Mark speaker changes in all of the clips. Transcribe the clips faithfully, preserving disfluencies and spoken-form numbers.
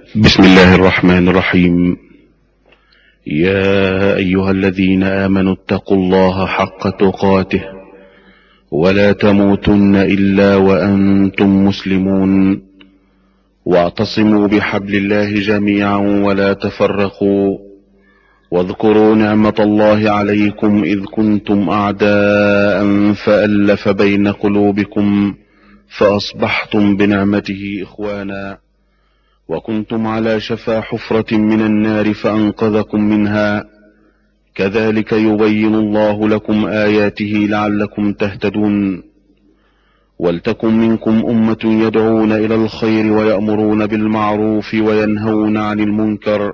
Speaker 1: بسم الله الرحمن الرحيم. يا أيها الذين آمنوا اتقوا الله حق تقاته ولا تموتن إلا وأنتم مسلمون، واعتصموا بحبل الله جميعا ولا تفرقوا، واذكروا نعمة الله عليكم إذ كنتم أعداء فألف بين قلوبكم فأصبحتم بنعمته إخوانا، وكنتم على شفا حفرة من النار فأنقذكم منها، كذلك يبين الله لكم آياته لعلكم تهتدون. ولتكن منكم أمة يدعون إلى الخير ويأمرون بالمعروف وينهون عن المنكر،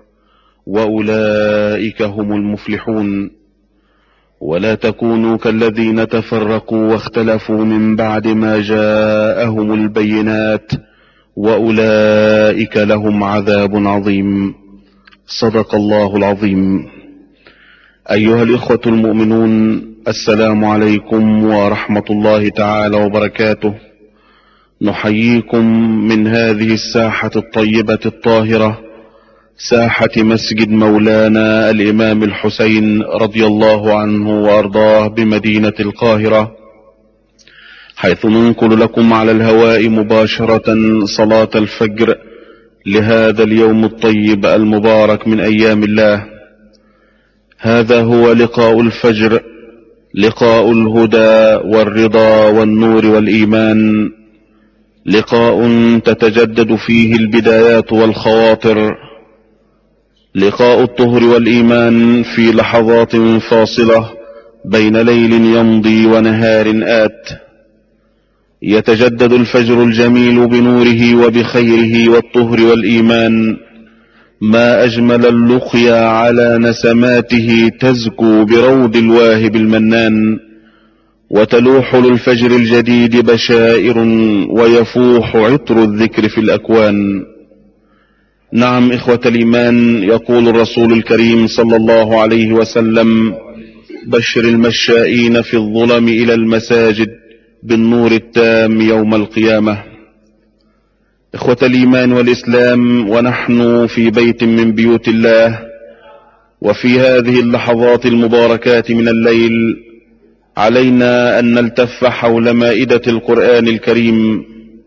Speaker 1: وأولئك هم المفلحون. ولا تكونوا كالذين تفرقوا واختلفوا من بعد ما جاءهم البينات، وأولئك لهم عذاب عظيم. صدق الله العظيم. أيها الإخوة المؤمنون، السلام عليكم ورحمة الله تعالى وبركاته. نحييكم من هذه الساحة الطيبة الطاهرة، ساحة مسجد مولانا الإمام الحسين رضي الله عنه وأرضاه بمدينة القاهرة، حيث ننقل لكم على الهواء مباشرة صلاة الفجر لهذا اليوم الطيب المبارك من أيام الله. هذا هو لقاء الفجر، لقاء الهدى والرضا والنور والإيمان، لقاء تتجدد فيه البدايات والخواطر، لقاء الطهر والإيمان في لحظات فاصلة بين ليل يمضي ونهار آت. يتجدد الفجر الجميل بنوره وبخيره والطهر والإيمان، ما أجمل اللقيا على نسماته تزكو بروض الواهب المنان، وتلوح للفجر الجديد بشائر ويفوح عطر الذكر في الأكوان. نعم إخوة الإيمان، يقول الرسول الكريم صلى الله عليه وسلم: بشر المشائين في الظلم إلى المساجد بالنور التام يوم القيامة. إخوة الإيمان والإسلام، ونحن في بيت من بيوت الله، وفي هذه اللحظات المباركات من الليل، علينا أن نلتف حول مائدة القرآن الكريم،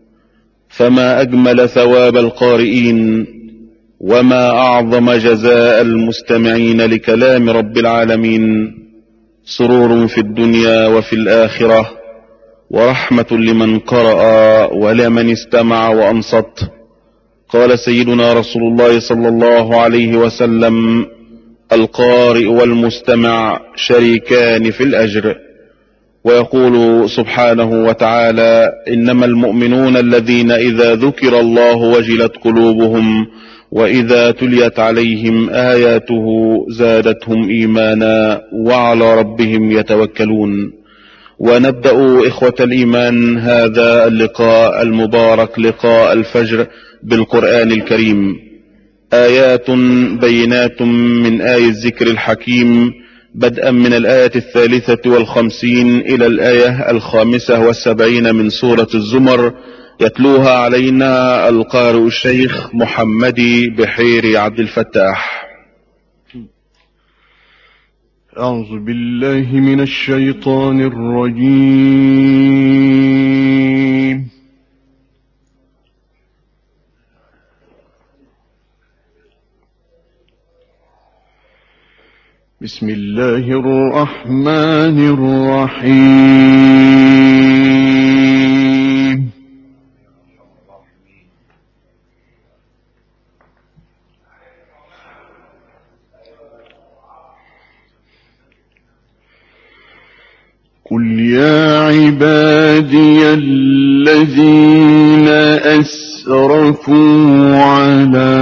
Speaker 1: فما أجمل ثواب القارئين، وما أعظم جزاء المستمعين لكلام رب العالمين، سرور في الدنيا وفي الآخرة، ورحمة لمن قرأ ولمن استمع وأنصت. قال سيدنا رسول الله صلى الله عليه وسلم: القارئ والمستمع شريكان في الأجر. ويقول سبحانه وتعالى: إنما المؤمنون الذين إذا ذكر الله وجلت قلوبهم وإذا تليت عليهم آياته زادتهم إيمانا وعلى ربهم يتوكلون. ونبدأ إخوة الإيمان هذا اللقاء المبارك، لقاء الفجر، بالقرآن الكريم، آيات بينات من آي الذكر الحكيم، بدءا من الآية الثالثة والخمسين إلى الآية الخامسة والسبعين من سورة الزمر، يتلوها علينا القارئ الشيخ محمدي بحيري عبد الفتاح.
Speaker 2: أعوذ بالله من الشيطان الرجيم. بسم الله الرحمن الرحيم. قل يا عبادي الذين أسرفوا على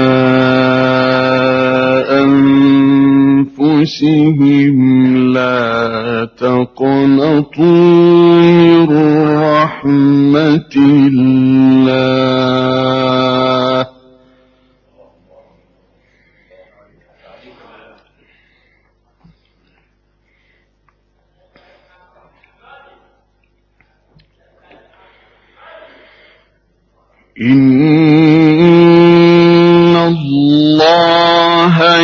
Speaker 2: أنفسهم لا تقنطوا من رحمة الله إن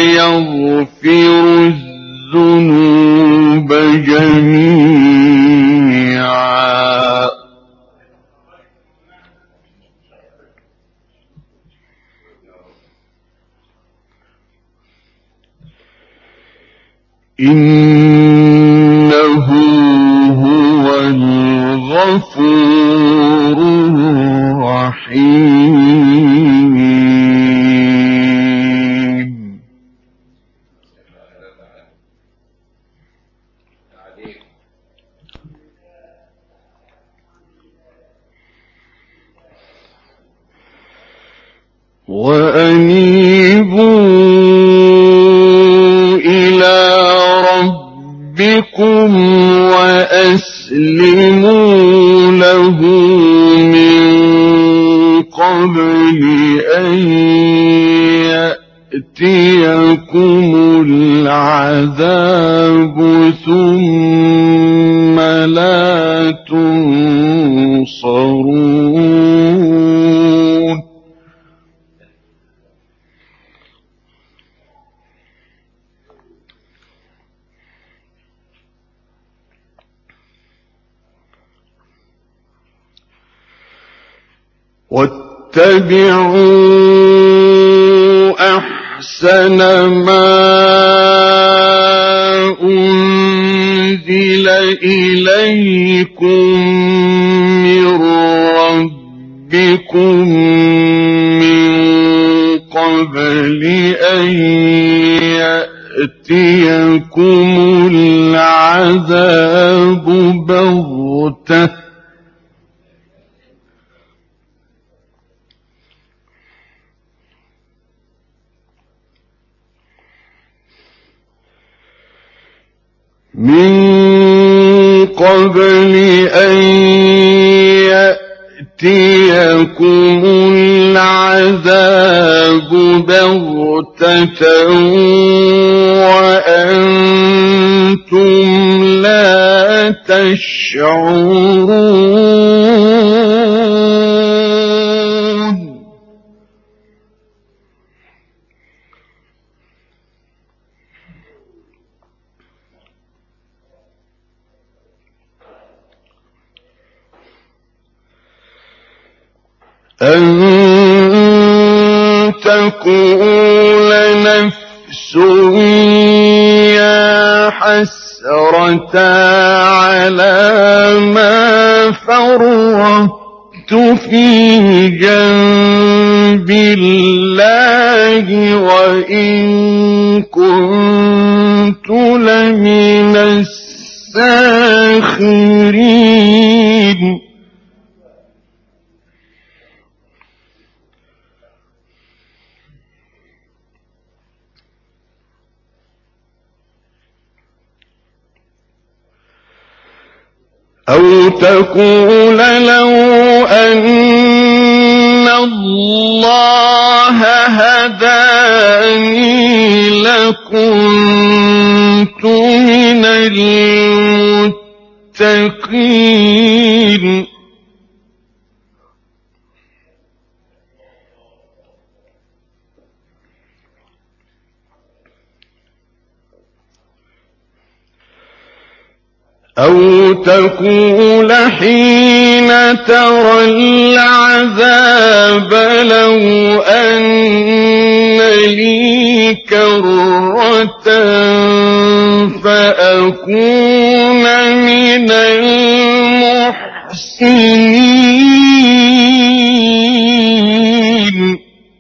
Speaker 2: يغفر الذنوب جميعا إنه هو الغفور الرحيم. وأنيبوا إلى ربكم وأسلموا له من قبل أن يأتيكم العذاب ثم لا تنصرون. واتبعوا أحسن ما أنزل إليكم من ربكم من قبل أن يأتيكم العذاب بغتة من قبل أن يأتيكم العذاب بغتة وأنتم لا تشعرون. أن تقول نفس يا حسرة على ما فرطت في جنب الله وإن كنت لمن الساخرين. أو تقول لو أن الله هداني لكنت من المتقين. أو تقول حين ترى العذاب لو أن لي كرة فأكون من المحسنين.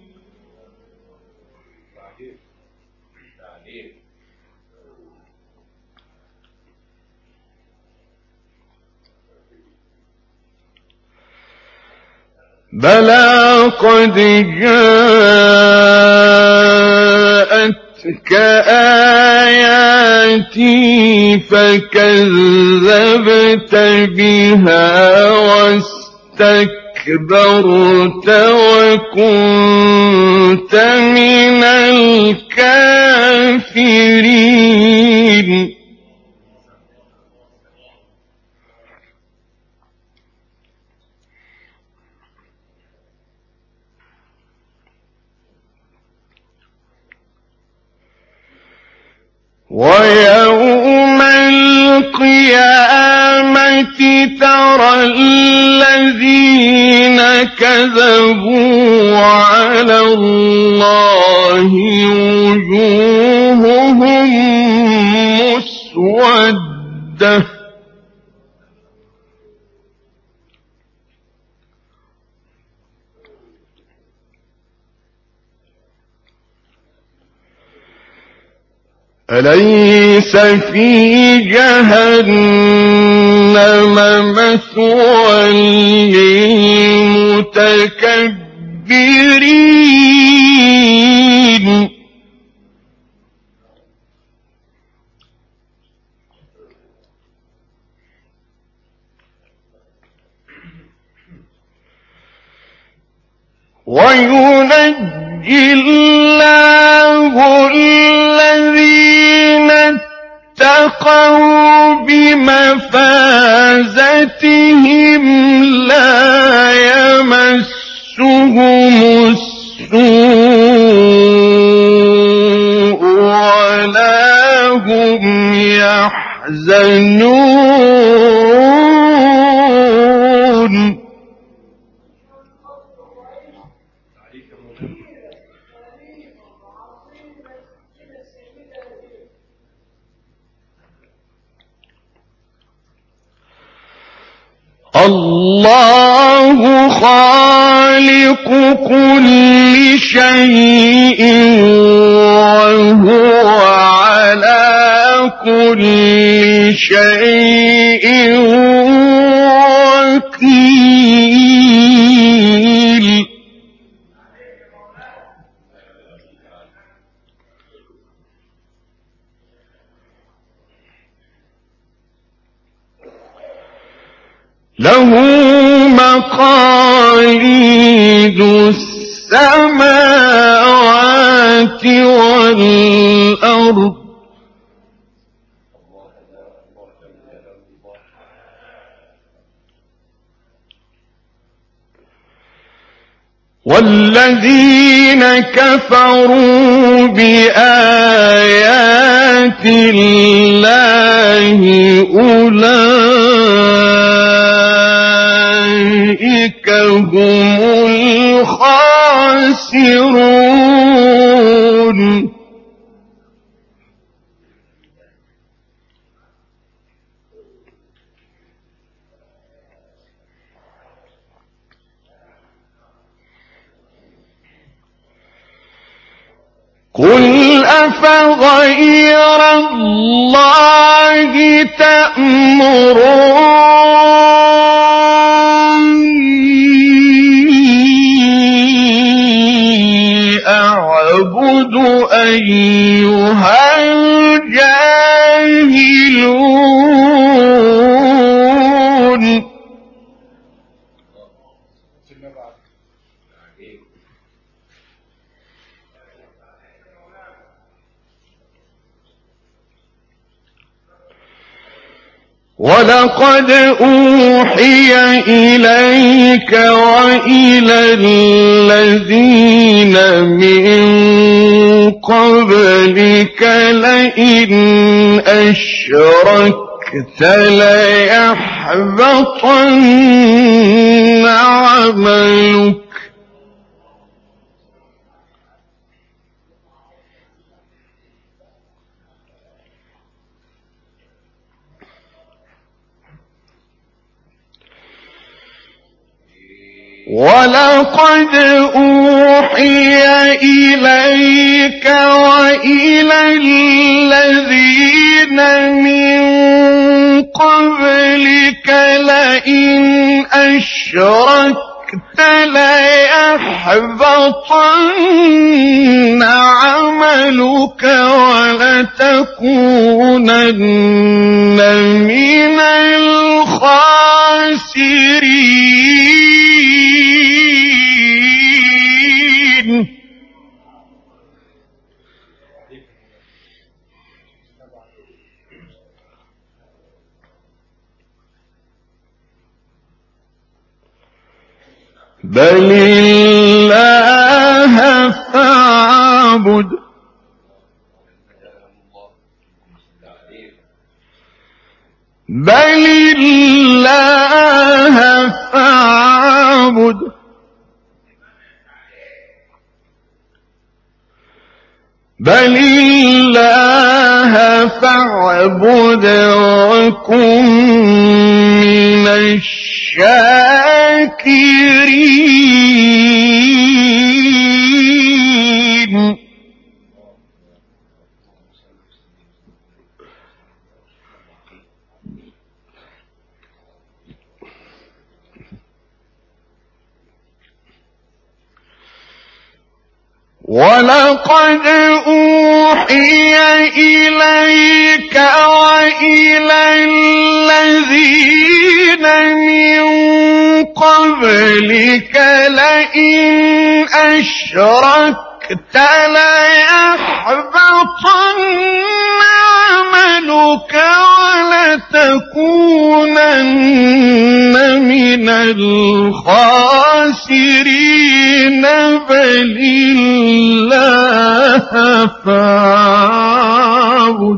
Speaker 2: بلى قد جاءتك آياتي فكذبت بها واستكبرت وكنت من الكافرين. ويوم القيامة ترى الذين كذبوا على الله وجوههم مسودة أليس في جهنم مثوى للمتكبرين وينجي الله الذين اتقوا بمفازتهم لا يمسهم السوء ولا هم يحزنون. الله خالق كل شيء وهو على كل شيء وكيل. له مقاليد السماوات والأرض والذين كفروا بآيات الله أولئك هم الخاسرون. قل أفغير الله تأمروني أعبد أيها الجاهلون. ولقد أوحي إليك وإلى الذين من قبلك لئن أشركت ليحبطن عملك ولقد أوحي إليك وإلى الذين من قبلك لئن أشركت ليحبطن عملك ولتكونن من الخاسرين. بل الله فاعبد بل الله فاعبد بل الله فاعبد وكن من الشاكرين. ولقد أوحي إليك وإلى الذين من قبلك لئن أشركت ليحبطن عملك ولتكونن من الخاسرين. بل الله فاعبد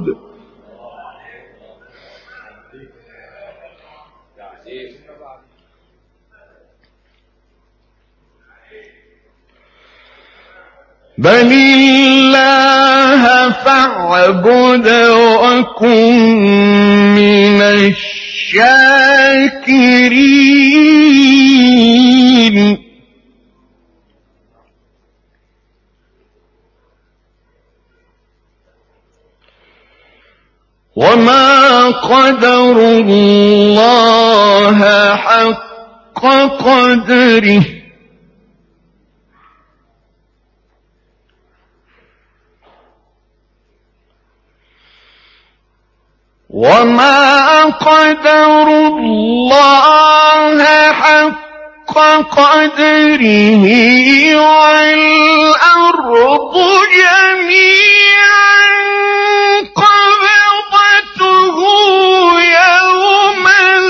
Speaker 2: بل الله فاعبد وكن من الشاكرين. وما قدروا الله حق قدره وما قدروا الله حق قدره والأرض جميعا قبضته يوم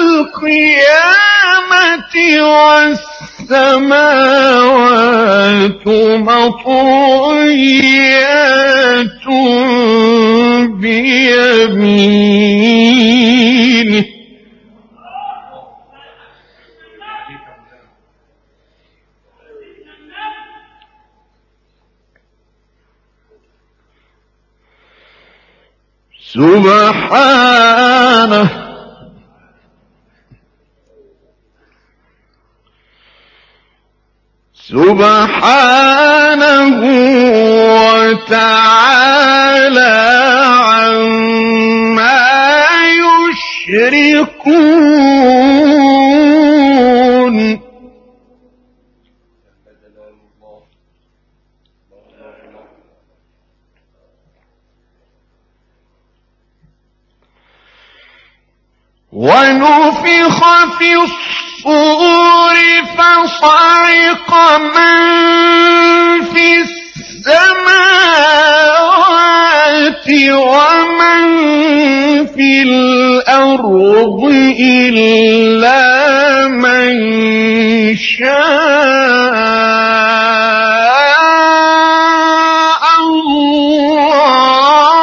Speaker 2: القيامة والسماوات مطويات بيمينه. سبحانه سبحانه وتعالى عما يشركون. ونفخ في الصور فصعق من في السماوات ومن في الأرض إلا من شاء الله.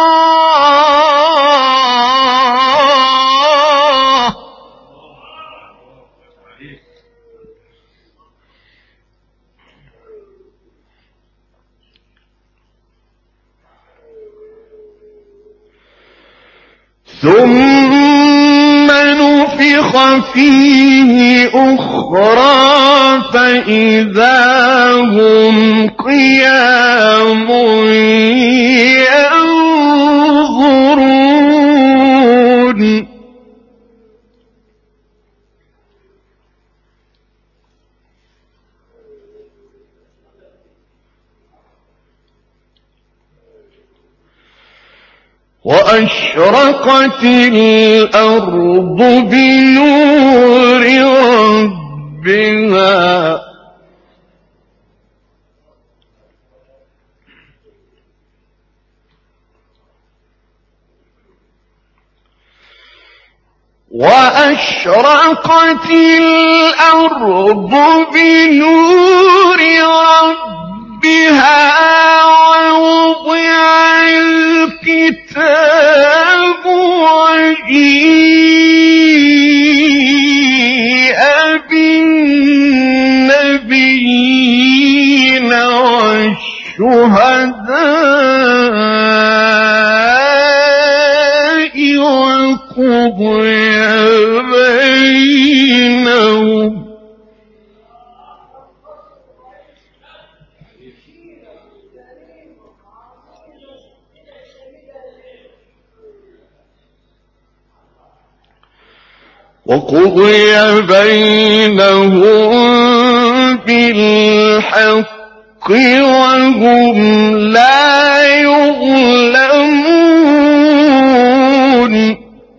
Speaker 2: ثم نفخ فيه أخرى فإذا هم قيام ينظرون. وأشرقت الأرض بنور ربها وأشرقت الأرض بنور ربها ووضع الكتاب وجيء الشهداء وقضي بينهم وقضي بينهم بالحق وهم لا يظلمون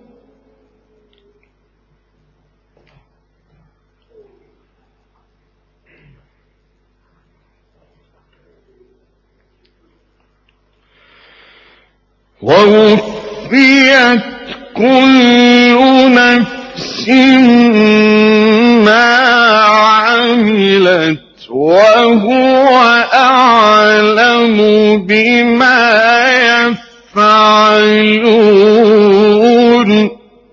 Speaker 2: ووفيت كل نفس ما عملت وهو أعلم بما يفعلون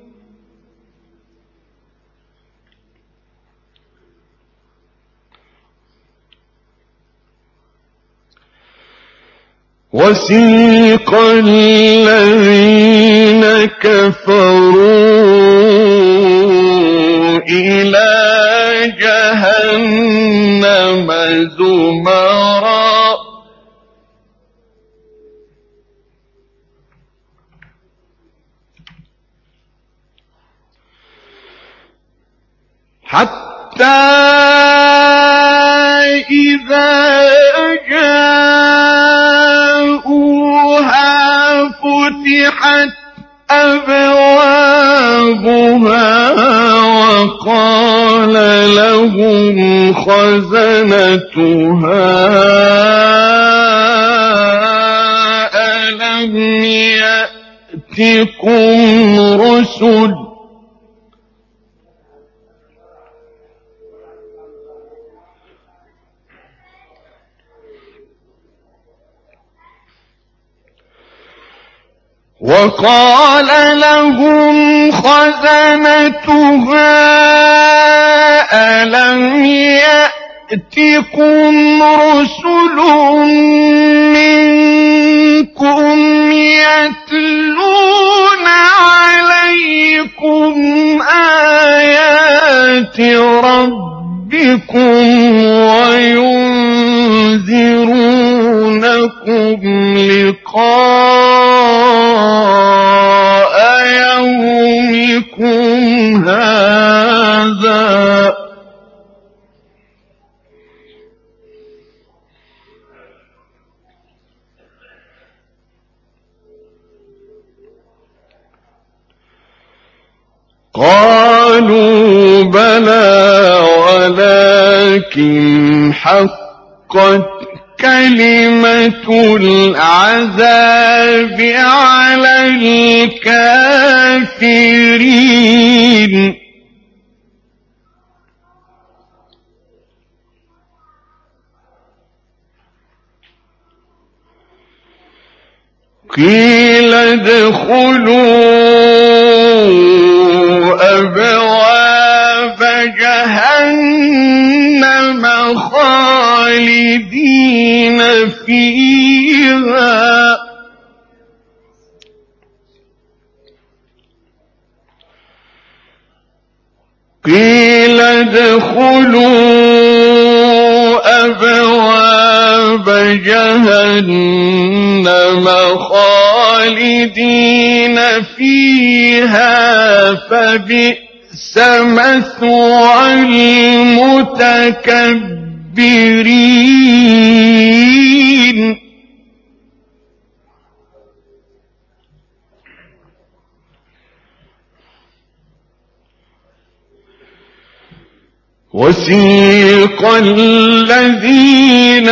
Speaker 2: وسيق الذين كفروا إلى جهنم زمرا حتى إذا جاءوها فتحت أبوابها وقال لهم خزنتها ألم يأتكم رسل وقال لهم خزنتها ألم يأتكم رسل منكم يتلون عليكم آيات ربكم وينذرونكم لقاء يومكم هذا قالوا بلى ولكن حقت كلمة العذاب على الكافرين قيل ادخلوا أبواب جهنم خالدين فيها قيل ادخلوا أبواب جهنم خالدين فيها فبئس مثوى المتكبرين وسيق الذين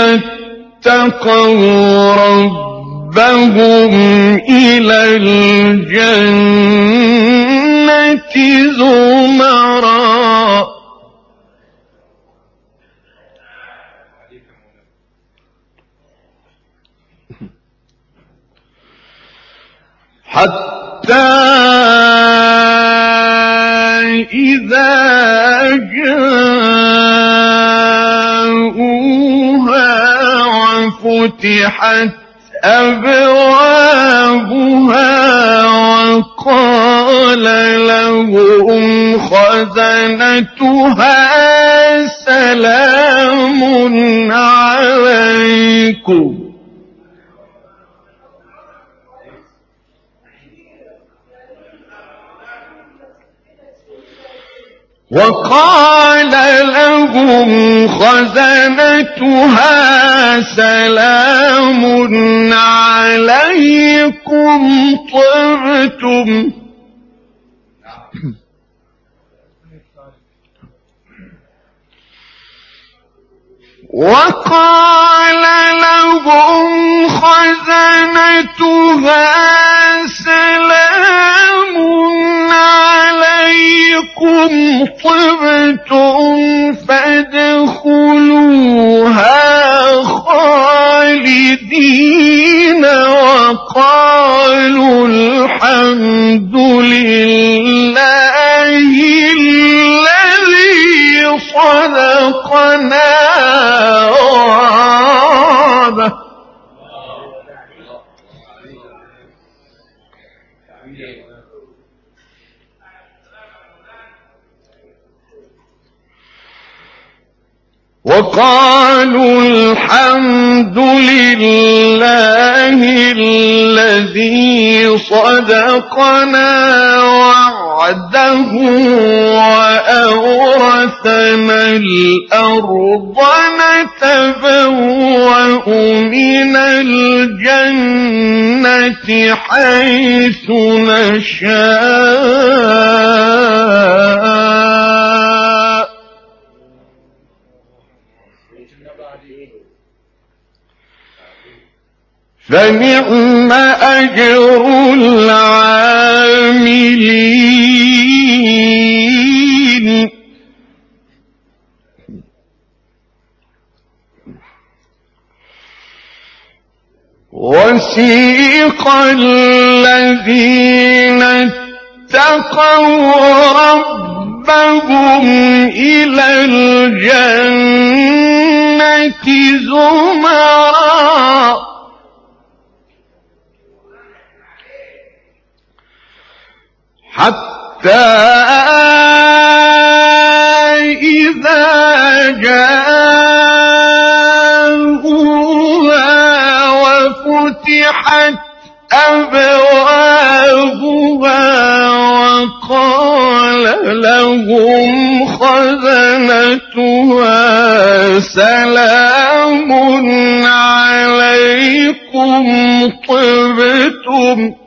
Speaker 2: اتقوا ربهم إلى الجنة زمرا حتى إذا جاءوها وفتحت وفتحت أبوابها وقال لهم خزنتها سلام عليكم وقال لهم خزنتها سلام عليكم طبتم وقال لهم خزنتها سلام عليكم طبتم فادخلوها خالدين وقالوا الحمد لله الذي صدقنا وعده وقالوا الحمد لله الذي صدقنا وعده وأورثنا الأرض نتبوأ من الجنة حيث نشاء فنعم أجر العاملين وسيق الذين اتقوا ربهم إلى الجنة زمرًا حتى إذا جاءوها وفتحت أبوابها وقال لهم خزنتها سلام عليكم طبتم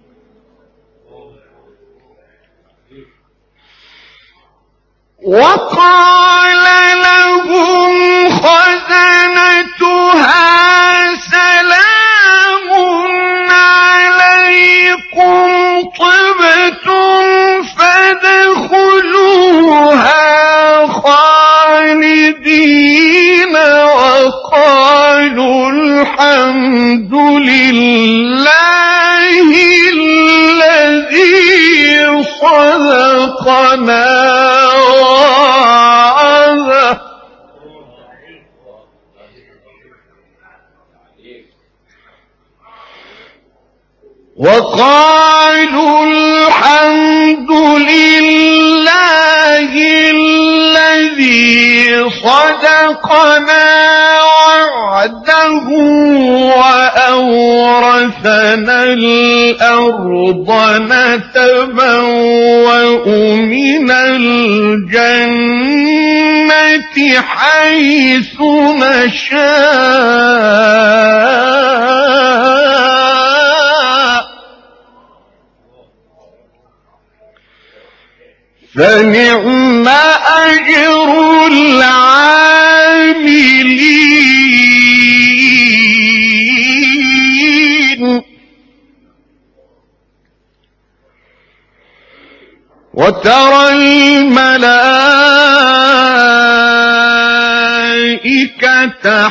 Speaker 2: وقال لهم خزنتها سلام عليكم طبتم فادخلوها خالدين وقالوا الحمد لله الذي صدقنا وعده وقالوا الحمد لله الذي صدقنا وعده وأورثنا الأرض نتبوأ من الجنة حيث نشاء فنعم أجر العاملين وترى الملائكة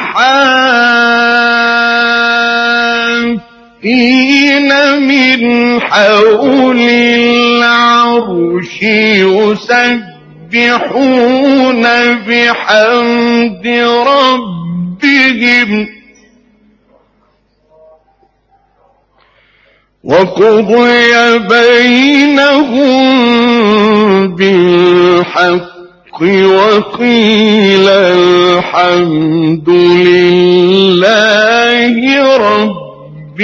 Speaker 2: حافين من حول العرش يسبحون بحمد ربهم وقضي بينهم بالحق وقيل الحمد لله رب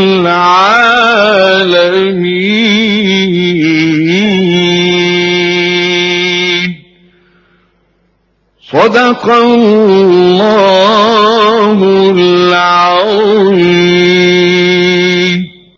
Speaker 2: العالمين. صدق الله العظيم.